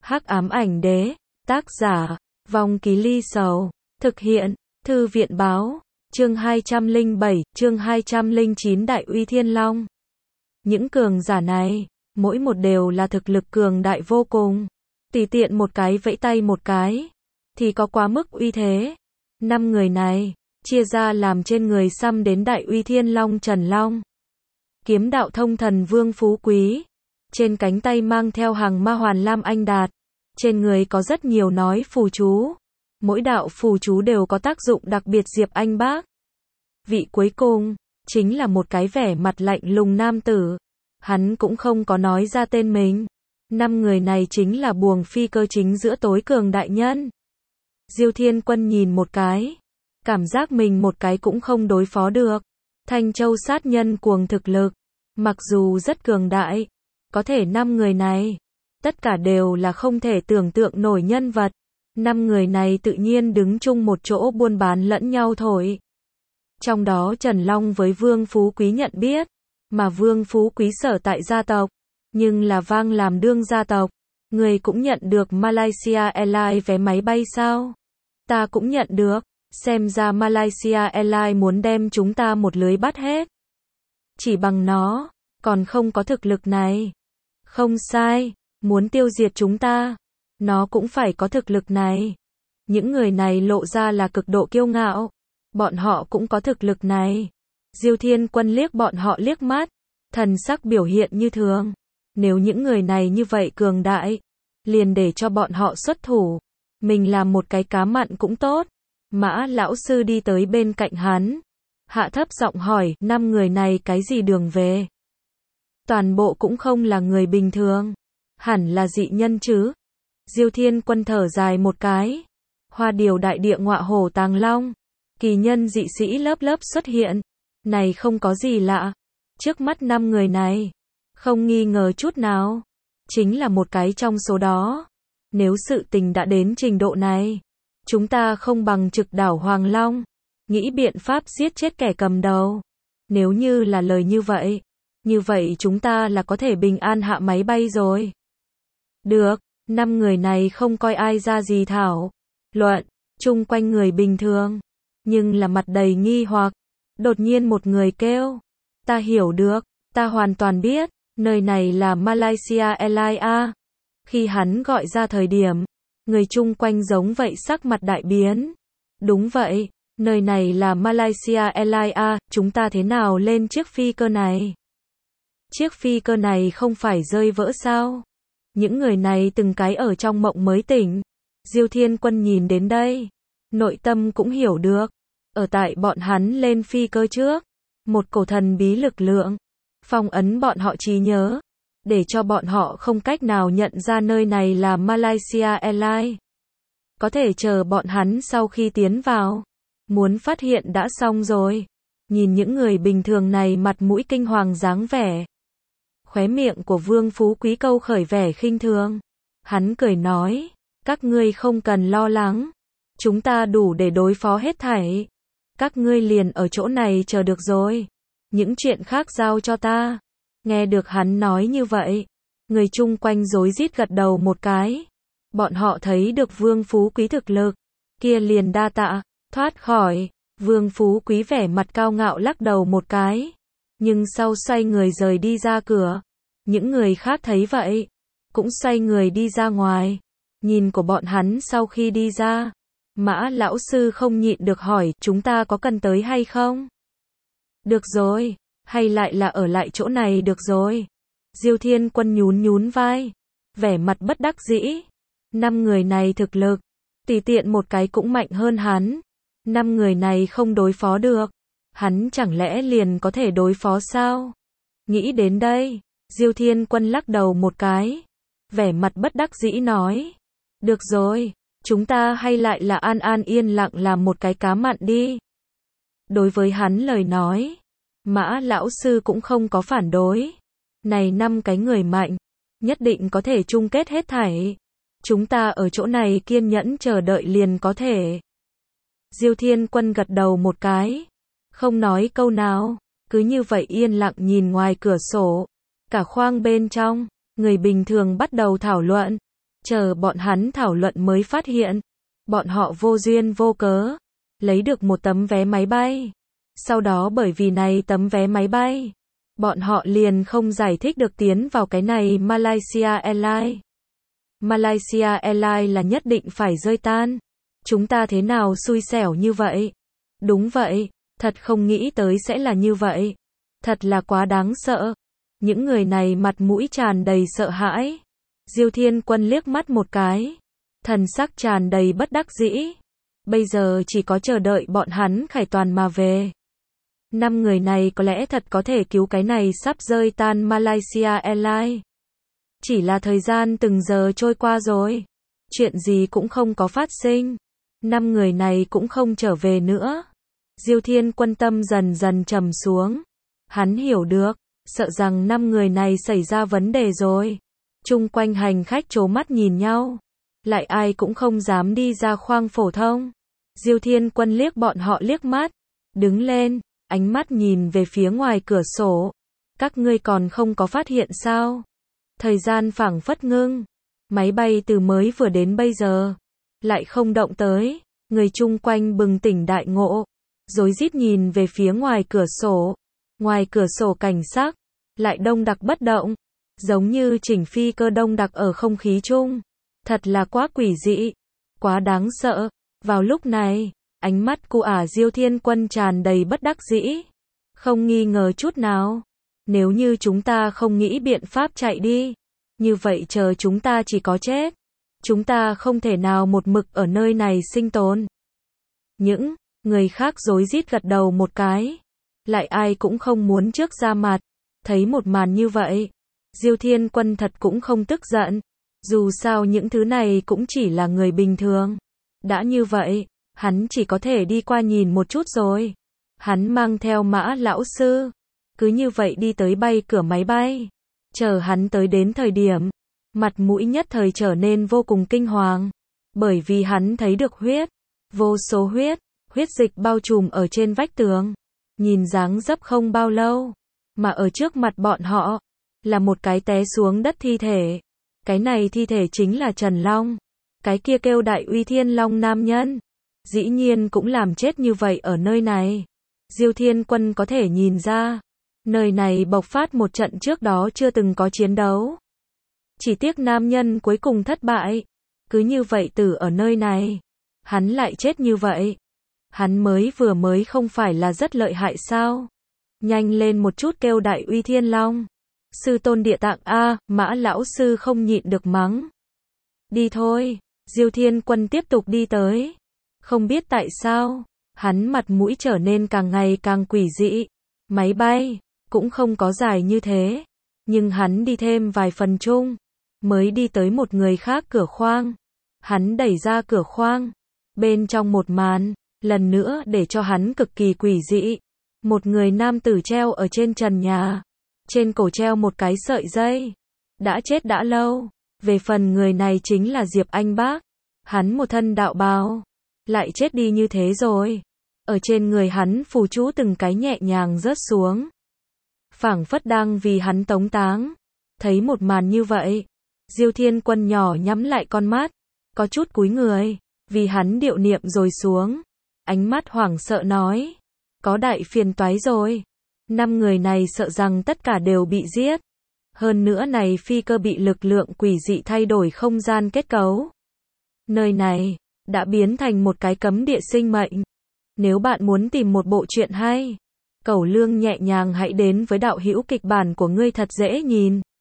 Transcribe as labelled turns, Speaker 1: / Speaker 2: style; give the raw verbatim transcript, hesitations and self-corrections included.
Speaker 1: Hắc ám ảnh đế, tác giả, Vong Ký Ly Sầu, thực hiện, Thư viện báo, chương hai trăm lẻ bảy, chương hai trăm lẻ chín Đại Uy Thiên Long. Những cường giả này, mỗi một đều là thực lực cường đại vô cùng. Tùy tiện một cái vẫy tay một cái, thì có quá mức uy thế. Năm người này, chia ra làm trên người xăm đến Đại Uy Thiên Long Trần Long. Kiếm đạo thông thần Vương Phú Quý. Trên cánh tay mang theo hàng ma hoàn lam anh đạt. Trên người có rất nhiều nói phù chú. Mỗi đạo phù chú đều có tác dụng đặc biệt Diệp Anh Bác. Vị cuối cùng, chính là một cái vẻ mặt lạnh lùng nam tử. Hắn cũng không có nói ra tên mình. Năm người này chính là buồng phi cơ chính giữa tối cường đại nhân. Diêu Thiên Quân nhìn một cái. Cảm giác mình một cái cũng không đối phó được. Thanh Châu sát nhân cuồng thực lực. Mặc dù rất cường đại. Có thể năm người này. Tất cả đều là không thể tưởng tượng nổi nhân vật. Năm người này tự nhiên đứng chung một chỗ buôn bán lẫn nhau thôi. Trong đó Trần Long với Vương Phú Quý nhận biết. Mà Vương Phú Quý sở tại gia tộc. Nhưng là vang làm đương gia tộc. Người cũng nhận được Malaysia Airlines vé máy bay sao? Ta cũng nhận được. Xem ra Malaysia Airlines muốn đem chúng ta một lưới bắt hết. Chỉ bằng nó, còn không có thực lực này. Không sai, muốn tiêu diệt chúng ta, nó cũng phải có thực lực này. Những người này lộ ra là cực độ kiêu ngạo. Bọn họ cũng có thực lực này. Diêu Thiên Quân liếc bọn họ liếc mắt, thần sắc biểu hiện như thường. Nếu những người này như vậy cường đại, liền để cho bọn họ xuất thủ. Mình làm một cái cá mặn cũng tốt. Mã lão sư đi tới bên cạnh hắn. Hạ thấp giọng hỏi, năm người này cái gì đường về? Toàn bộ cũng không là người bình thường. Hẳn là dị nhân chứ. Diêu Thiên Quân thở dài một cái. Hoa điều đại địa ngọa hổ tàng long. Kỳ nhân dị sĩ lớp lớp xuất hiện. Này không có gì lạ. Trước mắt năm người này, không nghi ngờ chút nào. Chính là một cái trong số đó. Nếu sự tình đã đến trình độ này, chúng ta không bằng trực đảo Hoàng Long. Nghĩ biện pháp giết chết kẻ cầm đầu. Nếu như là lời như vậy, như vậy chúng ta là có thể bình an hạ máy bay rồi. Được, năm người này không coi ai ra gì thảo. Luận, chung quanh người bình thường. Nhưng là mặt đầy nghi hoặc. Đột nhiên một người kêu. Ta hiểu được, ta hoàn toàn biết, nơi này là Malaysia Airlines A. Khi hắn gọi ra thời điểm, người chung quanh giống vậy sắc mặt đại biến. Đúng vậy, nơi này là Malaysia Airlines A, chúng ta thế nào lên chiếc phi cơ này? Chiếc phi cơ này không phải rơi vỡ sao? Những người này từng cái ở trong mộng mới tỉnh. Diêu Thiên Quân nhìn đến đây, nội tâm cũng hiểu được. Ở tại bọn hắn lên phi cơ trước, một cổ thần bí lực lượng, phong ấn bọn họ trí nhớ, để cho bọn họ không cách nào nhận ra nơi này là Malaysia Airlines. Có thể chờ bọn hắn sau khi tiến vào, muốn phát hiện đã xong rồi. Nhìn những người bình thường này mặt mũi kinh hoàng dáng vẻ. Khóe miệng của Vương Phú Quý câu khởi vẻ khinh thường. Hắn cười nói, các ngươi không cần lo lắng. Chúng ta đủ để đối phó hết thảy. Các ngươi liền ở chỗ này chờ được rồi. Những chuyện khác giao cho ta. Nghe được hắn nói như vậy, người chung quanh rối rít gật đầu một cái. Bọn họ thấy được Vương Phú Quý thực lực, kia liền đa tạ, thoát khỏi. Vương Phú Quý vẻ mặt cao ngạo lắc đầu một cái, nhưng sau xoay người rời đi ra cửa. Những người khác thấy vậy, cũng xoay người đi ra ngoài. Nhìn của bọn hắn sau khi đi ra, Mã lão sư không nhịn được hỏi, chúng ta có cần tới hay không? Được rồi, hay lại là ở lại chỗ này được rồi. Diêu Thiên Quân nhún nhún vai, vẻ mặt bất đắc dĩ. Năm người này thực lực, tùy tiện một cái cũng mạnh hơn hắn. Năm người này không đối phó được, hắn chẳng lẽ liền có thể đối phó sao? Nghĩ đến đây, Diêu Thiên Quân lắc đầu một cái, vẻ mặt bất đắc dĩ nói, được rồi, chúng ta hay lại là an an yên lặng làm một cái cá mặn đi. Đối với hắn lời nói, Mã lão sư cũng không có phản đối. Này năm cái người mạnh, nhất định có thể chung kết hết thảy. Chúng ta ở chỗ này kiên nhẫn chờ đợi liền có thể. Diêu Thiên Quân gật đầu một cái, không nói câu nào, cứ như vậy yên lặng nhìn ngoài cửa sổ. Cả khoang bên trong, người bình thường bắt đầu thảo luận. Chờ bọn hắn thảo luận mới phát hiện, bọn họ vô duyên vô cớ lấy được một tấm vé máy bay. Sau đó bởi vì này tấm vé máy bay, bọn họ liền không giải thích được tiến vào cái này Malaysia Airlines. Malaysia Airlines là nhất định phải rơi tan. Chúng ta thế nào xui xẻo như vậy? Đúng vậy, thật không nghĩ tới sẽ là như vậy. Thật là quá đáng sợ. Những người này mặt mũi tràn đầy sợ hãi. Diêu Thiên Quân liếc mắt một cái, thần sắc tràn đầy bất đắc dĩ. Bây giờ chỉ có chờ đợi bọn hắn khải toàn mà về. Năm người này có lẽ thật có thể cứu cái này sắp rơi tan Malaysia Airlines. Chỉ là thời gian từng giờ trôi qua rồi, chuyện gì cũng không có phát sinh. Năm người này cũng không trở về nữa. Diêu Thiên Quân tâm dần dần trầm xuống. Hắn hiểu được, sợ rằng năm người này xảy ra vấn đề rồi. Chung quanh hành khách trố mắt nhìn nhau, lại ai cũng không dám đi ra khoang phổ thông. Diêu Thiên Quân liếc bọn họ liếc mắt, đứng lên, ánh mắt nhìn về phía ngoài cửa sổ. Các ngươi còn không có phát hiện sao? Thời gian phảng phất ngưng, máy bay từ mới vừa đến bây giờ lại không động tới. Người chung quanh bừng tỉnh đại ngộ, rối rít nhìn về phía ngoài cửa sổ. Ngoài cửa sổ cảnh sắc lại đông đặc bất động, giống như chỉnh phi cơ đông đặc ở không khí chung. Thật là quá quỷ dị, quá đáng sợ. Vào lúc này, ánh mắt của ả Diêu Thiên Quân tràn đầy bất đắc dĩ. Không nghi ngờ chút nào, nếu như chúng ta không nghĩ biện pháp chạy đi, như vậy chờ chúng ta chỉ có chết. Chúng ta không thể nào một mực ở nơi này sinh tồn. Những người khác rối rít gật đầu một cái, lại ai cũng không muốn trước ra mặt. Thấy một màn như vậy, Diêu Thiên Quân thật cũng không tức giận. Dù sao những thứ này cũng chỉ là người bình thường. Đã như vậy, hắn chỉ có thể đi qua nhìn một chút rồi. Hắn mang theo Mã lão sư, cứ như vậy đi tới bay cửa máy bay. Chờ hắn tới đến thời điểm, mặt mũi nhất thời trở nên vô cùng kinh hoàng. Bởi vì hắn thấy được huyết, vô số huyết, huyết dịch bao trùm ở trên vách tường. Nhìn dáng dấp không bao lâu, mà ở trước mặt bọn họ, là một cái té xuống đất thi thể. Cái này thi thể chính là Trần Long. Cái kia kêu Đại Uy Thiên Long nam nhân, dĩ nhiên cũng làm chết như vậy ở nơi này. Diêu Thiên Quân có thể nhìn ra, nơi này bộc phát một trận trước đó chưa từng có chiến đấu. Chỉ tiếc nam nhân cuối cùng thất bại, cứ như vậy tử ở nơi này. Hắn lại chết như vậy. Hắn mới vừa mới không phải là rất lợi hại sao? Nhanh lên một chút kêu Đại Uy Thiên Long. Sư tôn địa tạng a, Mã lão sư không nhịn được mắng. Đi thôi. Diêu Thiên Quân tiếp tục đi tới. Không biết tại sao, hắn mặt mũi trở nên càng ngày càng quỷ dị. Máy bay cũng không có dài như thế, nhưng hắn đi thêm vài phần chung, mới đi tới một người khác cửa khoang. Hắn đẩy ra cửa khoang, bên trong một màn, lần nữa để cho hắn cực kỳ quỷ dị. Một người nam tử treo ở trên trần nhà, trên cổ treo một cái sợi dây, đã chết đã lâu. Về phần người này chính là Diệp Anh Bác. Hắn một thân đạo bào, lại chết đi như thế rồi. Ở trên người hắn phù chú từng cái nhẹ nhàng rớt xuống, phảng phất đang vì hắn tống táng. Thấy một màn như vậy, Diêu Thiên Quân nhỏ nhắm lại con mắt, có chút cúi người, vì hắn điệu niệm rồi xuống. Ánh mắt hoảng sợ nói, có đại phiền toái rồi. Năm người này sợ rằng tất cả đều bị giết. Hơn nữa này phi cơ bị lực lượng quỷ dị thay đổi không gian kết cấu. Nơi này đã biến thành một cái cấm địa sinh mệnh. Nếu bạn muốn tìm một bộ truyện hay, Cẩu Lương nhẹ nhàng hãy đến với đạo hữu kịch bản của ngươi thật dễ nhìn.